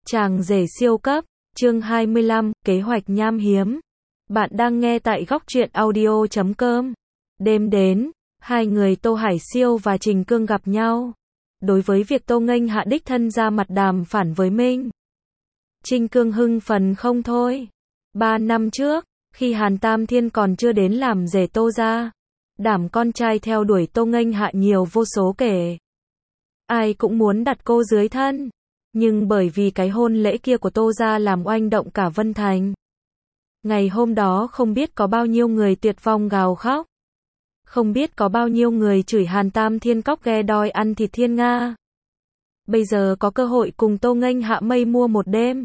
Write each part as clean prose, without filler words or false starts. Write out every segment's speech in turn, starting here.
Chàng rể siêu cấp, chương 25, kế hoạch nham hiếm. Bạn đang nghe tại góc truyện audio.com. Đêm đến, hai người Tô Hải Siêu và Trình Cương gặp nhau. Đối với việc Tô Nghênh Hạ đích thân ra mặt đàm phản với Minh, Trình Cương hưng phấn không thôi. 3 năm trước, khi Hàn Tam Thiên còn chưa đến làm rể Tô gia, đảm con trai theo đuổi Tô Nghênh Hạ nhiều vô số kể. Ai cũng muốn đặt cô dưới thân. Nhưng bởi vì cái hôn lễ kia của Tô gia làm oanh động cả Vân Thành. Ngày hôm đó không biết có bao nhiêu người tuyệt vọng gào khóc. Không biết có bao nhiêu người chửi Hàn Tam Thiên cóc ghe đòi ăn thịt thiên nga. Bây giờ có cơ hội cùng Tô Nghênh Hạ mây mua một đêm.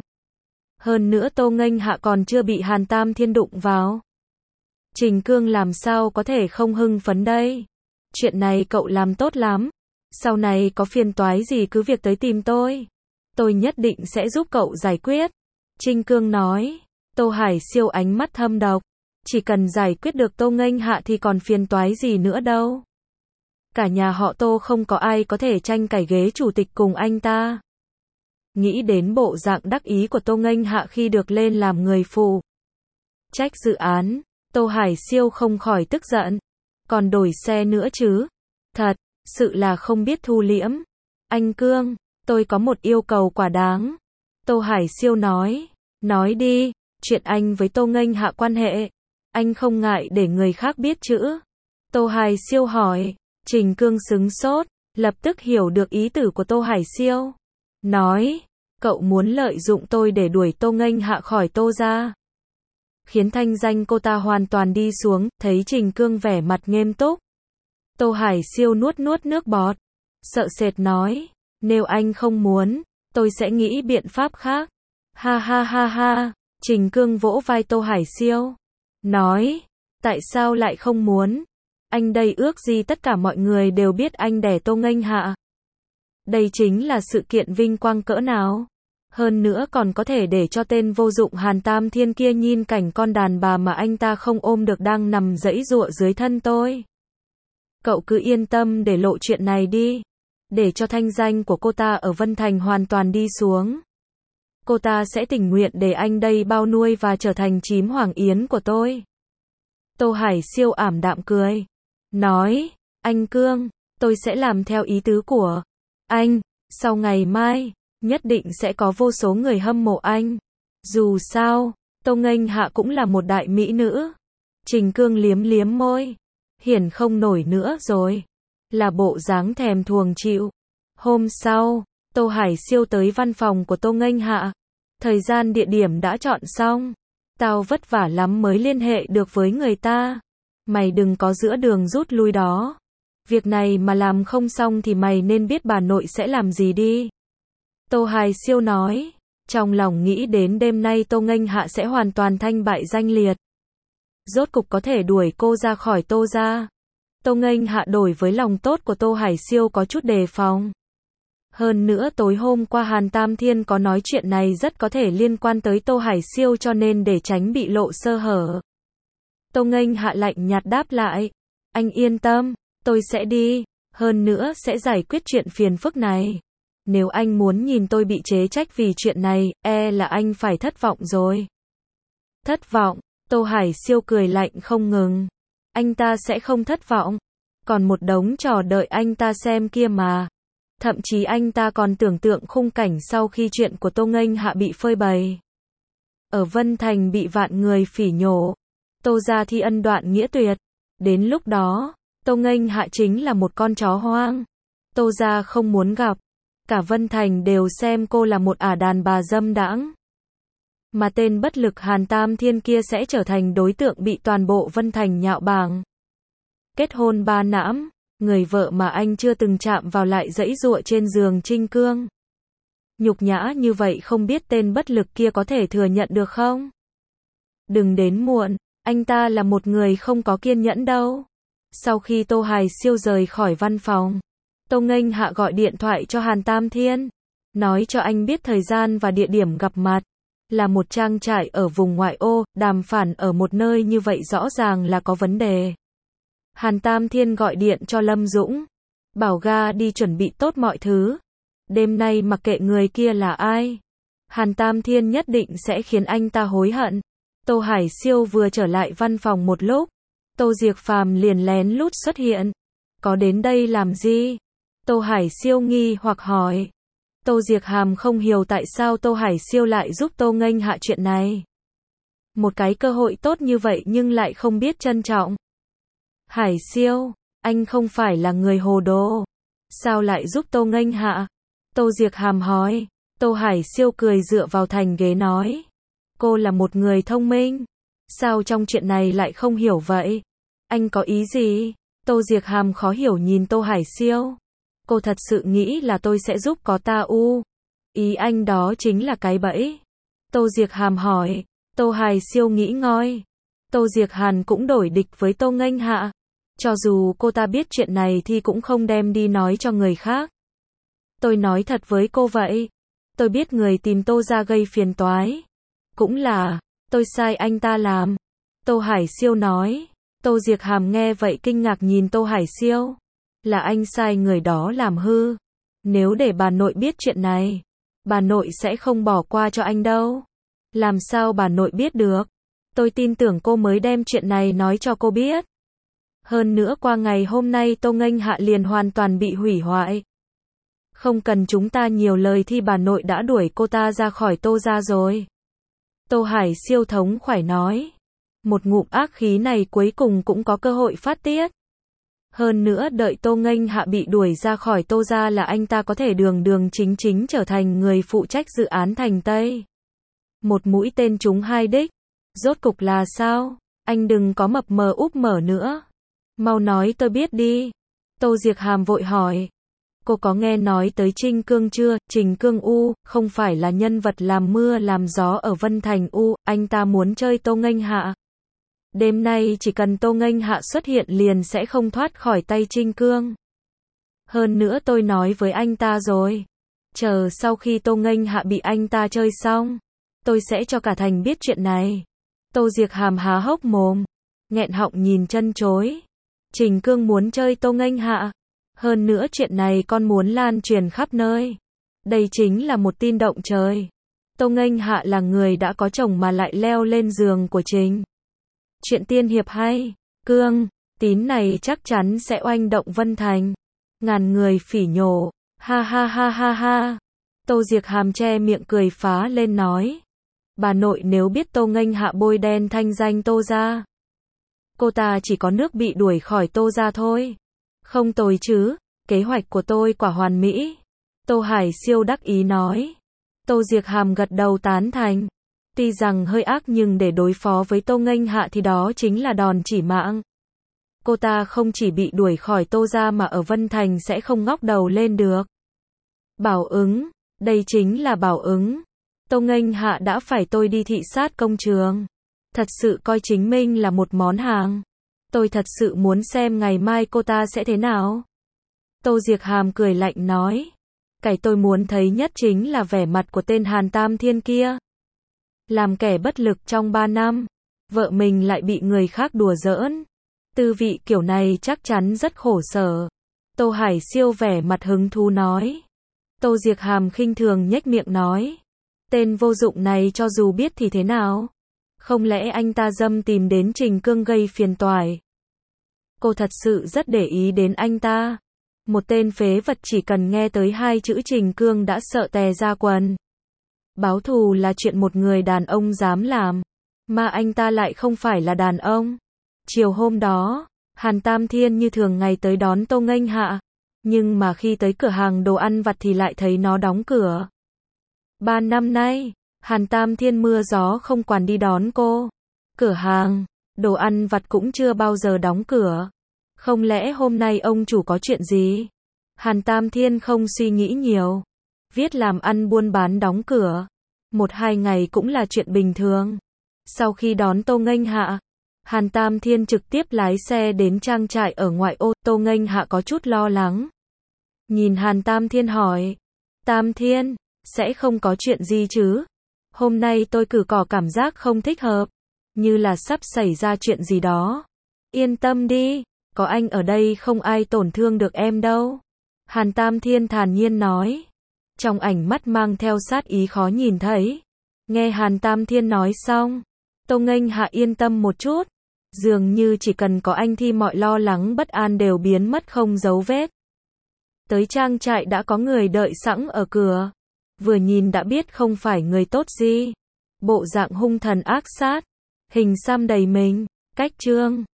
Hơn nữa Tô Nghênh Hạ còn chưa bị Hàn Tam Thiên đụng vào. Trình Cương làm sao có thể không hưng phấn đây? Chuyện này cậu làm tốt lắm. Sau này có phiền toái gì cứ việc tới tìm tôi. Tôi nhất định sẽ giúp cậu giải quyết. Trình Cương nói. Tô Hải Siêu ánh mắt thâm độc. Chỉ cần giải quyết được Tô Nghênh Hạ thì còn phiền toái gì nữa đâu. Cả nhà họ Tô không có ai có thể tranh cãi ghế chủ tịch cùng anh ta. Nghĩ đến bộ dạng đắc ý của Tô Nghênh Hạ khi được lên làm người phụ trách dự án, Tô Hải Siêu không khỏi tức giận. Còn đổi xe nữa chứ? Thật sự là không biết thu liễm. Anh Cương, tôi có một yêu cầu quả đáng. Tô Hải Siêu nói. Nói đi, chuyện anh với Tô Nghênh Hạ quan hệ. Anh không ngại để người khác biết chứ? Tô Hải Siêu hỏi. Trình Cương sững sốt, lập tức hiểu được ý tử của Tô Hải Siêu. Nói, cậu muốn lợi dụng tôi để đuổi Tô Nghênh Hạ khỏi Tô gia. Khiến thanh danh cô ta hoàn toàn đi xuống, thấy Trình Cương vẻ mặt nghiêm túc. Tô Hải Siêu nuốt nước bọt. Sợ sệt nói, nếu anh không muốn, tôi sẽ nghĩ biện pháp khác. Ha ha ha ha, Trình Cương vỗ vai Tô Hải Siêu. Nói, tại sao lại không muốn? Anh đây ước gì tất cả mọi người đều biết anh đẻ Tô Nghênh Hạ. Đây chính là sự kiện vinh quang cỡ nào. Hơn nữa còn có thể để cho tên vô dụng Hàn Tam Thiên kia nhìn cảnh con đàn bà mà anh ta không ôm được đang nằm giãy giụa dưới thân tôi. Cậu cứ yên tâm để lộ chuyện này đi. Để cho thanh danh của cô ta ở Vân Thành hoàn toàn đi xuống. Cô ta sẽ tình nguyện để anh đây bao nuôi và trở thành chím hoàng yến của tôi. Tô Hải Siêu ảm đạm cười. Nói, anh Cương, tôi sẽ làm theo ý tứ của anh. Sau ngày mai, nhất định sẽ có vô số người hâm mộ anh. Dù sao, Tô Nghênh Hạ cũng là một đại mỹ nữ. Trình Cương liếm môi. Hiển không nổi nữa rồi. Là bộ dáng thèm thuồng chịu. Hôm sau, Tô Hải Siêu tới văn phòng của Tô Nghênh Hạ. Thời gian địa điểm đã chọn xong. Tao vất vả lắm mới liên hệ được với người ta. Mày đừng có giữa đường rút lui đó. Việc này mà làm không xong thì mày nên biết bà nội sẽ làm gì đi. Tô Hải Siêu nói. Trong lòng nghĩ đến đêm nay Tô Nghênh Hạ sẽ hoàn toàn thanh bại danh liệt. Rốt cục có thể đuổi cô ra khỏi Tô gia. Tô Nghênh Hạ đổi với lòng tốt của Tô Hải Siêu có chút đề phòng. Hơn nữa tối hôm qua Hàn Tam Thiên có nói chuyện này rất có thể liên quan tới Tô Hải Siêu cho nên để tránh bị lộ sơ hở. Tô Nghênh Hạ lạnh nhạt đáp lại. Anh yên tâm, tôi sẽ đi. Hơn nữa sẽ giải quyết chuyện phiền phức này. Nếu anh muốn nhìn tôi bị chế trách vì chuyện này, là anh phải thất vọng rồi. Thất vọng? Tô Hải Siêu cười lạnh không ngừng. Anh ta sẽ không thất vọng. Còn một đống trò đợi anh ta xem kia mà. Thậm chí anh ta còn tưởng tượng khung cảnh sau khi chuyện của Tô Nghênh Hạ bị phơi bày. Ở Vân Thành bị vạn người phỉ nhổ. Tô gia thi ân đoạn nghĩa tuyệt. Đến lúc đó, Tô Nghênh Hạ chính là một con chó hoang. Tô gia không muốn gặp. Cả Vân Thành đều xem cô là một ả đàn bà dâm đãng. Mà tên bất lực Hàn Tam Thiên kia sẽ trở thành đối tượng bị toàn bộ Vân Thành nhạo báng. Kết hôn 3 nãm, người vợ mà anh chưa từng chạm vào lại giãy giụa trên giường Trình Cương. Nhục nhã như vậy không biết tên bất lực kia có thể thừa nhận được không? Đừng đến muộn, anh ta là một người không có kiên nhẫn đâu. Sau khi Tô Hải Siêu rời khỏi văn phòng, Tô Nghênh Hạ gọi điện thoại cho Hàn Tam Thiên, nói cho anh biết thời gian và địa điểm gặp mặt. Là một trang trại ở vùng ngoại ô, đàm phán ở một nơi như vậy rõ ràng là có vấn đề. Hàn Tam Thiên gọi điện cho Lâm Dũng, bảo ga đi chuẩn bị tốt mọi thứ. Đêm nay mặc kệ người kia là ai, Hàn Tam Thiên nhất định sẽ khiến anh ta hối hận. Tô Hải Siêu vừa trở lại văn phòng một lúc, Tô Diệc Phàm liền lén lút xuất hiện. Có đến đây làm gì? Tô Hải Siêu nghi hoặc hỏi. Tô Diệc Hàm không hiểu tại sao Tô Hải Siêu lại giúp Tô Nghênh Hạ chuyện này. Một cái cơ hội tốt như vậy nhưng lại không biết trân trọng. Hải Siêu, anh không phải là người hồ đồ. Sao lại giúp Tô Nghênh Hạ? Tô Diệc Hàm hỏi. Tô Hải Siêu cười dựa vào thành ghế nói. Cô là một người thông minh. Sao trong chuyện này lại không hiểu vậy? Anh có ý gì? Tô Diệc Hàm khó hiểu nhìn Tô Hải Siêu. Cô thật sự nghĩ là tôi sẽ giúp có ta u. Ý anh đó chính là cái bẫy. Tô Diệc Hàm hỏi. Tô Hải Siêu nghĩ ngoi. Tô Diệc Hàn cũng đổi địch với Tô Nghênh Hạ. Cho dù cô ta biết chuyện này thì cũng không đem đi nói cho người khác. Tôi nói thật với cô vậy. Tôi biết người tìm Tô ra gây phiền toái. Cũng là, tôi sai anh ta làm. Tô Hải Siêu nói. Tô Diệc Hàm nghe vậy kinh ngạc nhìn Tô Hải Siêu. Là anh sai người đó làm hư. Nếu để bà nội biết chuyện này, bà nội sẽ không bỏ qua cho anh đâu. Làm sao bà nội biết được? Tôi tin tưởng cô mới đem chuyện này nói cho cô biết. Hơn nữa qua ngày hôm nay Tô Nghênh Hạ liền hoàn toàn bị hủy hoại. Không cần chúng ta nhiều lời thì bà nội đã đuổi cô ta ra khỏi Tô ra rồi. Tô Hải Siêu thống khoái nói. Một ngụm ác khí này cuối cùng cũng có cơ hội phát tiết. Hơn nữa đợi Tô Nghênh Hạ bị đuổi ra khỏi Tô ra là anh ta có thể đường đường chính chính trở thành người phụ trách dự án Thành Tây. Một mũi tên trúng hai đích. Rốt cục là sao? Anh đừng có mập mờ úp mở nữa. Mau nói tôi biết đi. Tô Diệc Hàm vội hỏi. Cô có nghe nói tới Trinh Cương chưa? Trình Cương U, không phải là nhân vật làm mưa làm gió ở Vân Thành U, anh ta muốn chơi Tô Nghênh Hạ. Đêm nay chỉ cần Tô Nghênh Hạ xuất hiện liền sẽ không thoát khỏi tay Trinh Cương. Hơn nữa tôi nói với anh ta rồi. Chờ sau khi Tô Nghênh Hạ bị anh ta chơi xong, tôi sẽ cho cả thành biết chuyện này. Tô Diệc Hàm há hốc mồm, nghẹn họng nhìn chân chối. Trình Cương muốn chơi Tô Nghênh Hạ. Hơn nữa chuyện này con muốn lan truyền khắp nơi. Đây chính là một tin động trời. Tô Nghênh Hạ là người đã có chồng mà lại leo lên giường của Trình. Chuyện tiên hiệp hay. Cương, tín này chắc chắn sẽ oanh động Vân Thành. Ngàn người phỉ nhổ. Ha ha ha ha ha. Tô Diệc Hàm che miệng cười phá lên nói. Bà nội nếu biết Tô Nghênh Hạ bôi đen thanh danh Tô ra. Cô ta chỉ có nước bị đuổi khỏi Tô ra thôi. Không tồi chứ, kế hoạch của tôi quả hoàn mỹ. Tô Hải Siêu đắc ý nói. Tô Diệc Hàm gật đầu tán thành. Tuy rằng hơi ác nhưng để đối phó với Tô Nghênh Hạ thì đó chính là đòn chỉ mạng. Cô ta không chỉ bị đuổi khỏi Tô ra mà ở Vân Thành sẽ không ngóc đầu lên được. Bảo ứng, đây chính là bảo ứng. Tô Nghênh Hạ đã phải tôi đi thị sát công trường. Thật sự coi chính mình là một món hàng. Tôi thật sự muốn xem ngày mai cô ta sẽ thế nào. Tô Diệc Hàm cười lạnh nói. Cái tôi muốn thấy nhất chính là vẻ mặt của tên Hàn Tam Thiên kia. Làm kẻ bất lực trong 3 năm. Vợ mình lại bị người khác đùa giỡn. Tư vị kiểu này chắc chắn rất khổ sở. Tô Hải Siêu vẻ mặt hứng thú nói. Tô Diệc Hàm khinh thường nhếch miệng nói. Tên vô dụng này cho dù biết thì thế nào? Không lẽ anh ta dâm tìm đến Trình Cương gây phiền toái? Cô thật sự rất để ý đến anh ta. Một tên phế vật chỉ cần nghe tới 2 chữ Trình Cương đã sợ tè ra quần. Báo thù là chuyện một người đàn ông dám làm. Mà anh ta lại không phải là đàn ông. Chiều hôm đó, Hàn Tam Thiên như thường ngày tới đón Tô Nghênh Hạ. Nhưng mà khi tới cửa hàng đồ ăn vặt thì lại thấy nó đóng cửa. 3 năm nay, Hàn Tam Thiên mưa gió không quản đi đón cô. Cửa hàng, đồ ăn vặt cũng chưa bao giờ đóng cửa. Không lẽ hôm nay ông chủ có chuyện gì? Hàn Tam Thiên không suy nghĩ nhiều. Viết làm ăn buôn bán đóng cửa. 1-2 ngày cũng là chuyện bình thường. Sau khi đón Tô Nghênh Hạ, Hàn Tam Thiên trực tiếp lái xe đến trang trại ở ngoại ô. Tô Nghênh Hạ có chút lo lắng. Nhìn Hàn Tam Thiên hỏi. Tam Thiên, sẽ không có chuyện gì chứ? Hôm nay tôi cử cỏ cảm giác không thích hợp. Như là sắp xảy ra chuyện gì đó. Yên tâm đi, có anh ở đây không ai tổn thương được em đâu. Hàn Tam Thiên thản nhiên nói. trong ánh mắt mang theo sát ý khó nhìn thấy. Nghe Hàn Tam Thiên nói xong, Tô Nghênh Hạ yên tâm một chút, dường như chỉ cần có anh thì mọi lo lắng bất an đều biến mất không dấu vết. Tới trang trại đã có người đợi sẵn ở cửa, vừa nhìn đã biết không phải người tốt gì, bộ dạng hung thần ác sát, hình xăm đầy mình, cách trương